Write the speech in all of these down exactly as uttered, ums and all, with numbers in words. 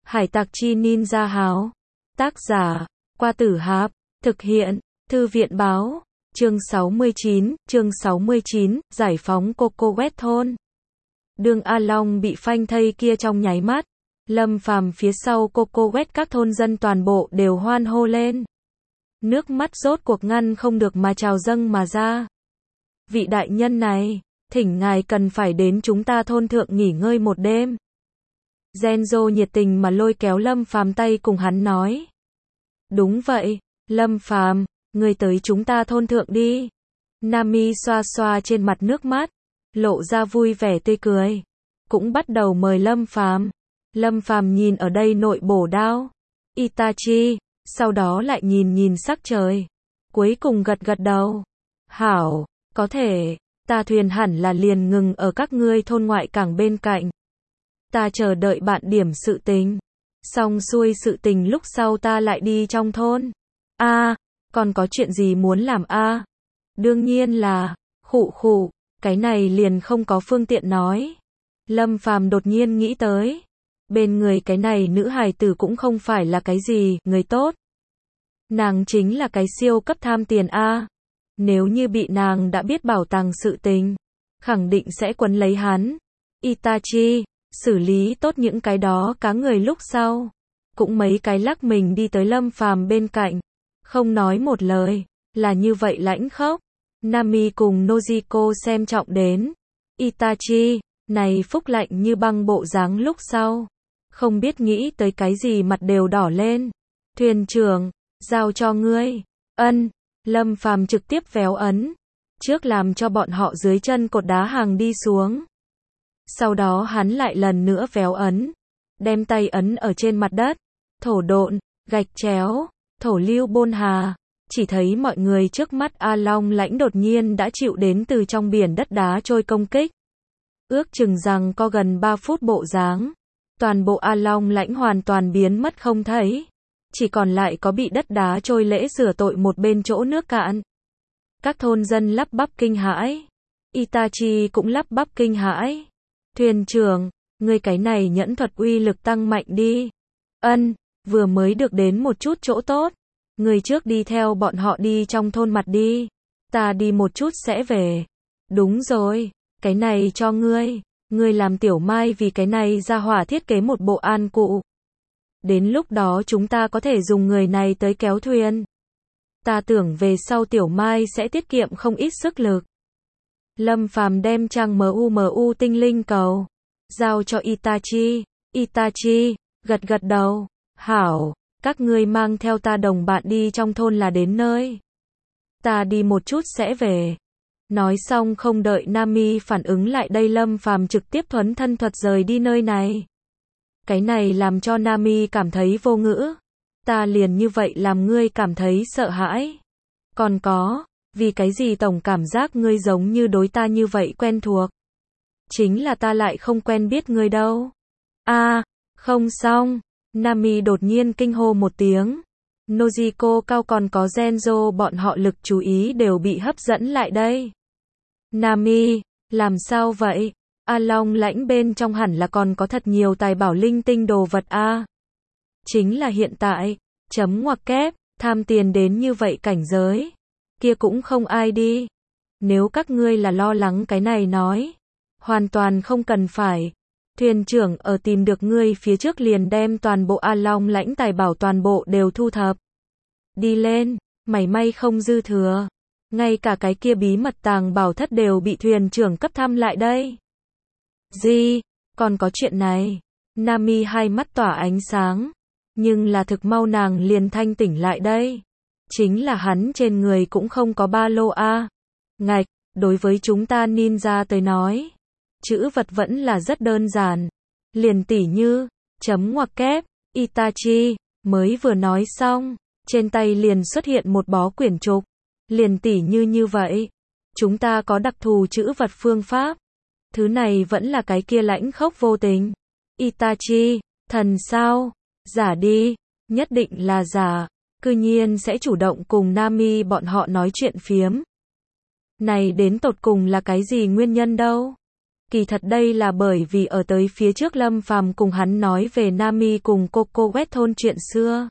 Hải tặc chi ninja háo. Tác giả, Qua Tử Hạp. Thực hiện, Thư viện báo. Chương sáu mươi chín, chương sáu mươi chín, giải phóng Coco Quét thôn. Đường A Long bị phanh thây kia trong nháy mắt. Lâm Phàm phía sau Coco Quét các thôn dân toàn bộ đều hoan hô lên. Nước mắt rốt cuộc ngăn không được mà trào dâng mà ra. Vị đại nhân này, thỉnh ngài cần phải đến chúng ta thôn thượng nghỉ ngơi một đêm. Genzo nhiệt tình mà lôi kéo Lâm Phàm tay cùng hắn nói. Đúng vậy, Lâm Phàm, ngươi tới chúng ta thôn thượng đi. Nami xoa xoa trên mặt nước mắt, lộ ra vui vẻ tươi cười. Cũng bắt đầu mời Lâm Phàm. Lâm Phàm nhìn ở đây nội bổ đao. Itachi, sau đó lại nhìn nhìn sắc trời. Cuối cùng gật gật đầu. Hảo, có thể, ta thuyền hẳn là liền ngừng ở các ngươi thôn ngoại cảng bên cạnh. Ta chờ đợi bạn điểm sự tình. Xong xuôi sự tình lúc sau ta lại đi trong thôn. A, à, còn có chuyện gì muốn làm a? À? Đương nhiên là, khụ khụ, cái này liền không có phương tiện nói. Lâm Phàm đột nhiên nghĩ tới. Bên người cái này nữ hài tử cũng không phải là cái gì, người tốt. Nàng chính là cái siêu cấp tham tiền a. À. Nếu như bị nàng đã biết bảo tàng sự tình, khẳng định sẽ quấn lấy hắn. Itachi, xử lý tốt những cái đó cá người lúc sau. Cũng mấy cái lắc mình đi tới Lâm Phàm bên cạnh. Không nói một lời, là như vậy lãnh khốc. Nami cùng Nojiko xem trọng đến. Itachi, này phúc lạnh như băng bộ dáng lúc sau. Không biết nghĩ tới cái gì mặt đều đỏ lên. Thuyền trưởng, giao cho ngươi. Ân, Lâm Phàm trực tiếp véo ấn. Trước làm cho bọn họ dưới chân cột đá hàng đi xuống. Sau đó hắn lại lần nữa véo ấn. Đem tay ấn ở trên mặt đất. Thổ độn, gạch chéo, thổ lưu bôn hà. Chỉ thấy mọi người trước mắt A Long lãnh đột nhiên đã chịu đến từ trong biển đất đá trôi công kích. Ước chừng rằng có gần ba phút bộ dáng. Toàn bộ A Long lãnh hoàn toàn biến mất không thấy. Chỉ còn lại có bị đất đá trôi lễ rửa tội một bên chỗ nước cạn. Các thôn dân lắp bắp kinh hãi. Itachi cũng lắp bắp kinh hãi. Thuyền trưởng, ngươi cái này nhẫn thuật uy lực tăng mạnh đi. Ân, vừa mới được đến một chút chỗ tốt. Ngươi trước đi theo bọn họ đi trong thôn mặt đi. Ta đi một chút sẽ về. Đúng rồi, cái này cho ngươi. Ngươi làm Tiểu Mai vì cái này ra hỏa thiết kế một bộ an cụ. Đến lúc đó chúng ta có thể dùng người này tới kéo thuyền. Ta tưởng về sau Tiểu Mai sẽ tiết kiệm không ít sức lực. Lâm Phàm đem trang mu mu tinh linh cầu giao cho Itachi. Itachi gật gật đầu. Hảo, các ngươi mang theo ta đồng bạn đi trong thôn là đến nơi. Ta đi một chút sẽ về. Nói xong không đợi Nami phản ứng lại đây Lâm Phàm trực tiếp thuấn thân thuật rời đi nơi này. Cái này làm cho Nami cảm thấy vô ngữ. Ta liền như vậy làm ngươi cảm thấy sợ hãi. Còn có, vì cái gì tổng cảm giác ngươi giống như đối ta như vậy quen thuộc. Chính là ta lại không quen biết ngươi đâu. A, à, không xong. Nami đột nhiên kinh hô một tiếng. Nojiko cao còn có Genzo bọn họ lực chú ý đều bị hấp dẫn lại đây. Nami, làm sao vậy? A Long lãnh bên trong hẳn là còn có thật nhiều tài bảo linh tinh đồ vật a. À. Chính là hiện tại, chấm ngoặc kép, tham tiền đến như vậy cảnh giới. Kia cũng không ai đi. Nếu các ngươi là lo lắng cái này nói. Hoàn toàn không cần phải. Thuyền trưởng ở tìm được ngươi phía trước liền đem toàn bộ A Long lãnh tài bảo toàn bộ đều thu thập. Đi lên, mảy may không dư thừa. Ngay cả cái kia bí mật tàng bảo thất đều bị thuyền trưởng cấp thăm lại đây. Gì? Còn có chuyện này? Nami hai mắt tỏa ánh sáng. Nhưng là thực mau nàng liền thanh tỉnh lại đây. Chính là hắn trên người cũng không có ba lô a. À. Ngạch, đối với chúng ta ninja tới nói. Chữ vật vẫn là rất đơn giản. Liền tỉ như, chấm ngoặc kép, Itachi, mới vừa nói xong. Trên tay liền xuất hiện một bó quyển trục. Liền tỉ như như vậy. Chúng ta có đặc thù chữ vật phương pháp. Thứ này vẫn là cái kia lãnh khốc vô tình. Itachi, thần sao? Giả đi. Nhất định là giả. Cư nhiên sẽ chủ động cùng Nami bọn họ nói chuyện phiếm. Này đến tột cùng là cái gì nguyên nhân đâu? Kỳ thật đây là bởi vì ở tới phía trước Lâm Phàm cùng hắn nói về Nami cùng Coco quét thôn chuyện xưa.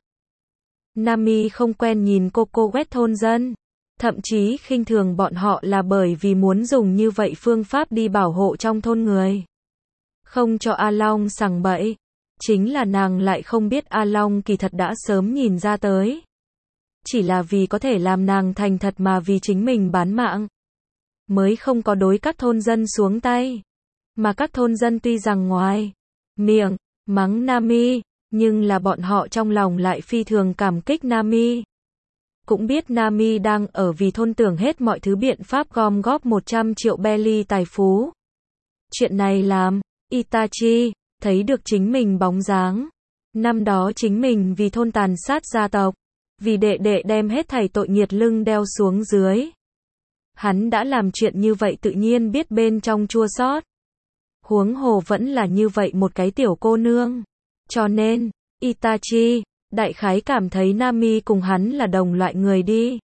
Nami không quen nhìn Coco quét thôn dân, thậm chí khinh thường bọn họ là bởi vì muốn dùng như vậy phương pháp đi bảo hộ trong thôn người. Không cho A Long sằng bậy. Chính là nàng lại không biết A Long kỳ thật đã sớm nhìn ra tới. Chỉ là vì có thể làm nàng thành thật mà vì chính mình bán mạng. Mới không có đối các thôn dân xuống tay. Mà các thôn dân tuy rằng ngoài miệng mắng Nami, nhưng là bọn họ trong lòng lại phi thường cảm kích Nami. Cũng biết Nami đang ở vì thôn tưởng hết mọi thứ biện pháp gom góp một trăm triệu belly tài phú. Chuyện này làm Itachi thấy được chính mình bóng dáng. Năm đó chính mình vì thôn tàn sát gia tộc, vì đệ đệ đem hết thảy tội nghiệt lưng đeo xuống dưới. Hắn đã làm chuyện như vậy tự nhiên biết bên trong chua xót. Huống hồ vẫn là như vậy một cái tiểu cô nương. Cho nên, Itachi, đại khái cảm thấy Nami cùng hắn là đồng loại người đi.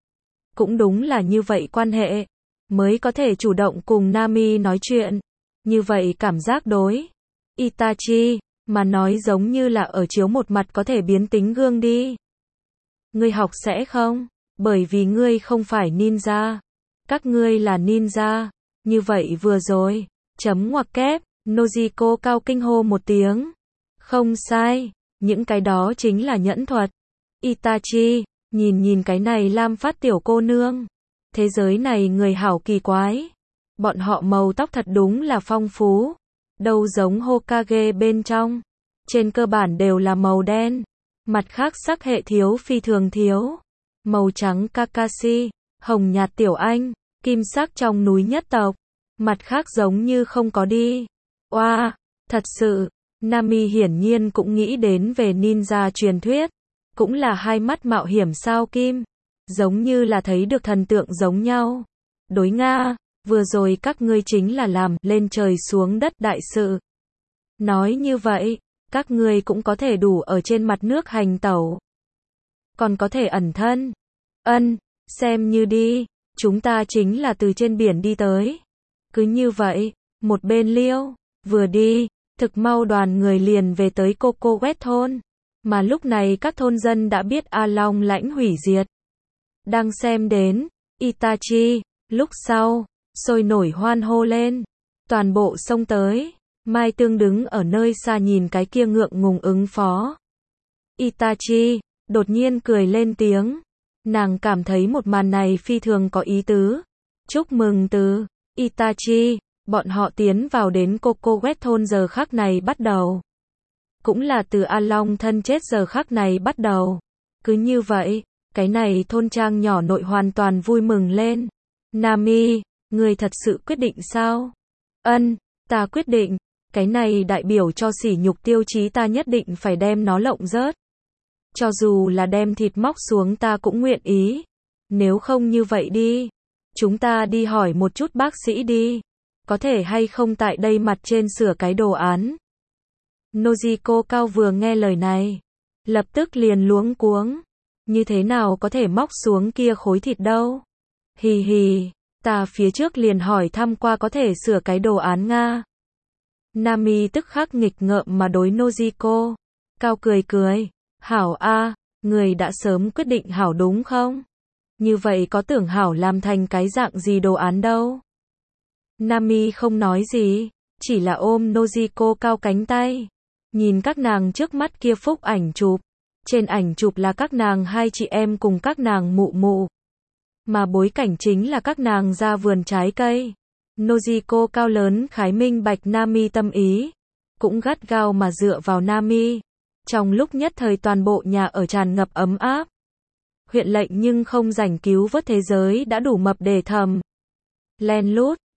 Cũng đúng là như vậy quan hệ, mới có thể chủ động cùng Nami nói chuyện. Như vậy cảm giác đối Itachi, mà nói giống như là ở chiếu một mặt có thể biến tính gương đi. Ngươi học sẽ không? Bởi vì ngươi không phải ninja. Các ngươi là ninja. Như vậy vừa rồi. Chấm ngoặc kép. Nojiko cao kinh hô một tiếng. Không sai. Những cái đó chính là nhẫn thuật. Itachi, nhìn nhìn cái này lam phát tiểu cô nương. Thế giới này người hảo kỳ quái. Bọn họ màu tóc thật đúng là phong phú. Đâu giống Hokage bên trong. Trên cơ bản đều là màu đen. Mặt khác sắc hệ thiếu phi thường thiếu. Màu trắng Kakashi, hồng nhạt tiểu anh, kim sắc trong núi nhất tộc. Mặt khác giống như không có đi. Oa, wow, thật sự, Nami hiển nhiên cũng nghĩ đến về ninja truyền thuyết. Cũng là hai mắt mạo hiểm sao kim. Giống như là thấy được thần tượng giống nhau. Đối Nga, vừa rồi các ngươi chính là làm lên trời xuống đất đại sự. Nói như vậy, các ngươi cũng có thể đủ ở trên mặt nước hành tẩu. Còn có thể ẩn thân. Ân, xem như đi, chúng ta chính là từ trên biển đi tới. Cứ như vậy, một bên liêu, vừa đi, thực mau đoàn người liền về tới Coco quét thôn. Mà lúc này các thôn dân đã biết A Long lãnh hủy diệt. Đang xem đến, Itachi, lúc sau, sôi nổi hoan hô lên. Toàn bộ xông tới. Mai Tương đứng ở nơi xa nhìn cái kia ngượng ngùng ứng phó. Itachi, đột nhiên cười lên tiếng. Nàng cảm thấy một màn này phi thường có ý tứ. Chúc mừng từ Itachi, bọn họ tiến vào đến Coco quét thôn giờ khắc này bắt đầu. Cũng là từ A Long thân chết giờ khắc này bắt đầu. Cứ như vậy, cái này thôn trang nhỏ nội hoàn toàn vui mừng lên. Nami, người thật sự quyết định sao? Ân, ta quyết định. Cái này đại biểu cho sỉ nhục tiêu chí ta nhất định phải đem nó lộng rớt. Cho dù là đem thịt móc xuống ta cũng nguyện ý. Nếu không như vậy đi. Chúng ta đi hỏi một chút bác sĩ đi. Có thể hay không tại đây mặt trên sửa cái đồ án. Nojiko cao vừa nghe lời này. Lập tức liền luống cuống. Như thế nào có thể móc xuống kia khối thịt đâu? Hì hì, ta phía trước liền hỏi thăm qua có thể sửa cái đồ án Nga. Nami tức khắc nghịch ngợm mà đối Nojiko. Cao cười cười. Hảo a, người đã sớm quyết định hảo đúng không? Như vậy có tưởng hảo làm thành cái dạng gì đồ án đâu? Nami không nói gì, chỉ là ôm Nojiko cao cánh tay. Nhìn các nàng trước mắt kia phúc ảnh chụp. Trên ảnh chụp là các nàng hai chị em cùng các nàng mụ mụ. Mà bối cảnh chính là các nàng ra vườn trái cây. Nojiko cao lớn khái minh bạch Nami tâm ý. Cũng gắt gao mà dựa vào Nami. Trong lúc nhất thời toàn bộ nhà ở tràn ngập ấm áp. Huyện lệnh nhưng không rảnh cứu vớt thế giới đã đủ mập để thầm. Len lút,